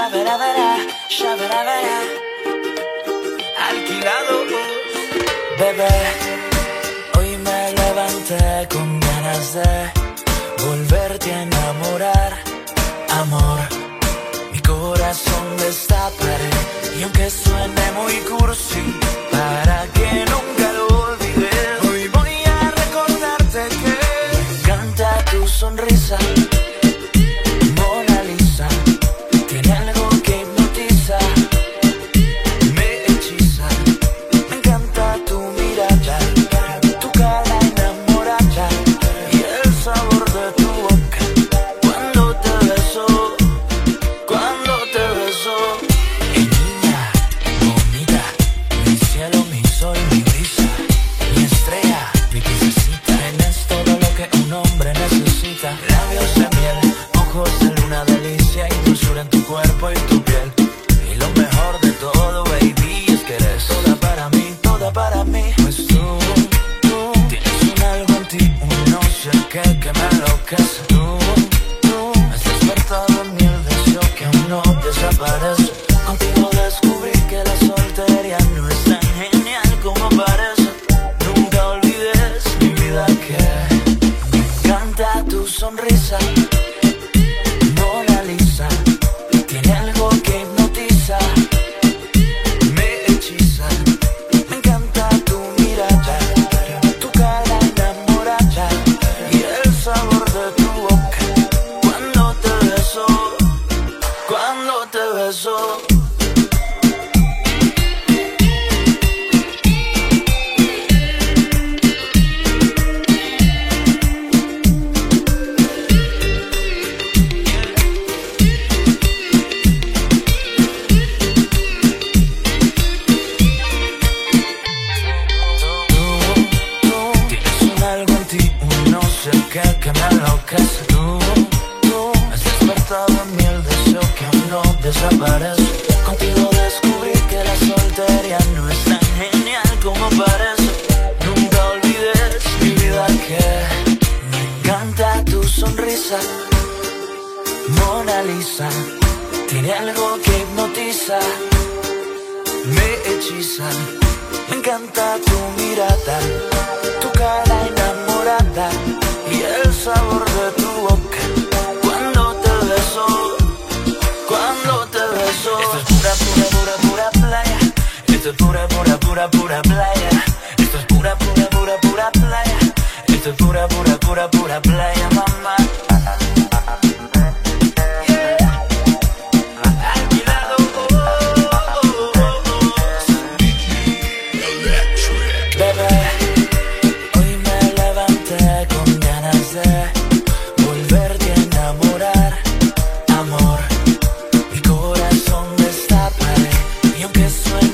Shabarabara, alquilados. Bebé, hoy me levanté con ganas de volverte a enamorar. Amor, mi corazón destaparé, y aunque suene muy cursi, para que nunca lo olvides, hoy voy a recordarte que me encanta tu sonrisa. Mona Lisa, tiene algo que hipnotiza, me hechiza. Me encanta tu mirada, tu cara enamorada y el sabor de tu boca cuando te beso, cuando te beso. Hey, niña bonita, mi cielo, mi sol, mi brisa, mi estrella, mi princesita. Tienes todo lo que un hombre necesita: labios de miel, ojos de luna, delicia y dulzura en tu cuerpo y tu piel. Y lo mejor de todo, baby, es que eres toda para mí, toda para mí. Pues tú tienes un algo en ti, un no sé qué que me enloquece. Tú has despertado en mí el deseo que aún no desaparece. Contigo descubrí que la soltería no es tan genial como parece. Nunca olvides, mi vida, que me encanta tu sonrisa. Mona Lisa, tiene algo que hipnotiza, me hechiza. Me encanta tu mirada, tu cara enamorada y el sabor de tu boca cuando te beso, cuando te beso. Tienes un algo en ti, un no sé qué que me enloquece. Tú has despertado en mí el deseo que aún no desaparece. Contigo descubrí que la soltería no es tan genial como parece. Nunca olvides, mi vida, que me encanta tu sonrisa. Mona Lisa, tiene algo que hipnotiza, me hechiza. Me encanta tu mirada, tu cara enamorada y el sabor de tu boca cuando te beso, cuando te beso. Esto es pura, pura, pura, pura playa. Esto es pura, pura, pura, pura playa. Esto es pura, pura, pura, pura playa. Esto es pura, pura, pura, pura playa, mamá. Suena